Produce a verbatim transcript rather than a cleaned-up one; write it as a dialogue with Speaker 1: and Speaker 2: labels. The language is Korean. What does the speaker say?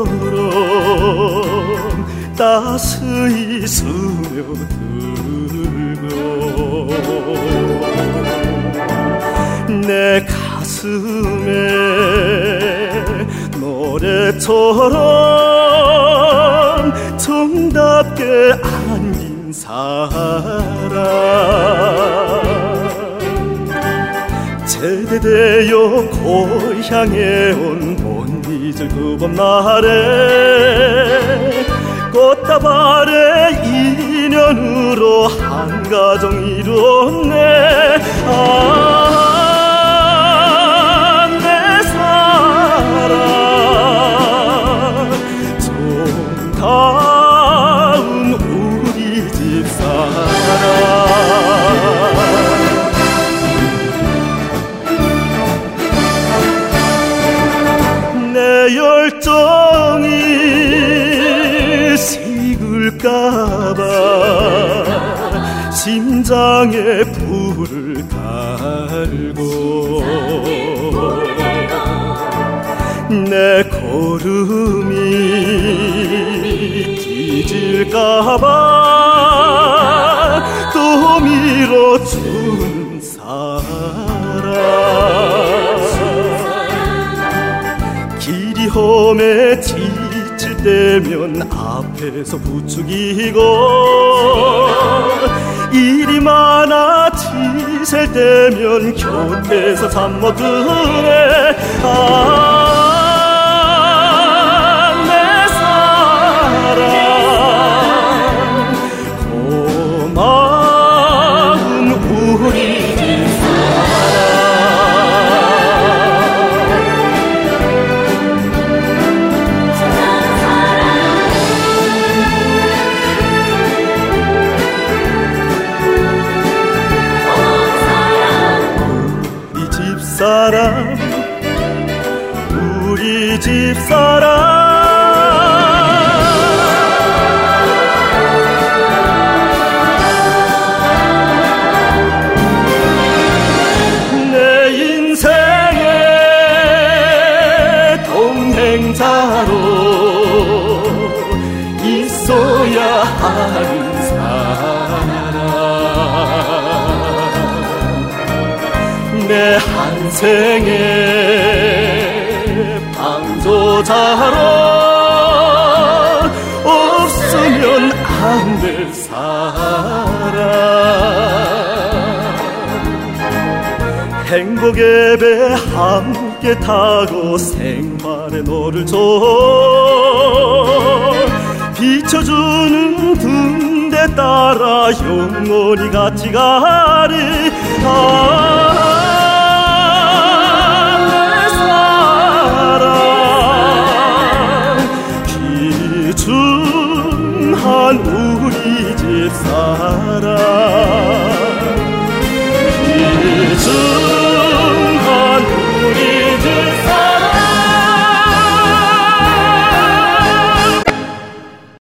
Speaker 1: 따스히 스며들고 내 가슴에 노래처럼 정답게 안긴 사람 제대되어 고향에 온 못 잊을 그 봄날에 꽃다발의 인연으로 한 가정 이뤘네. 아, 내 사랑 정다운 우리 집사랑 내 열정이 식을까봐 심장에 불을 달고 내 걸음이 뒤질까봐 또 밀어준 사람 길이 험해 지칠 때면 앞에서 부추기고 일이 많아 지셀 때면 곁에서 잠 못 드네. 아, 내 사랑 고마운 우리 집사랑 우리 집사랑 내 인생의 동행자로 있어야 하는 사람 내 한생의 방조자로 없으면 안 될 사람 행복의 배 함께 타고 생활의 노를 줘 비춰주는 등대 따라 영원히 같이 가리. 아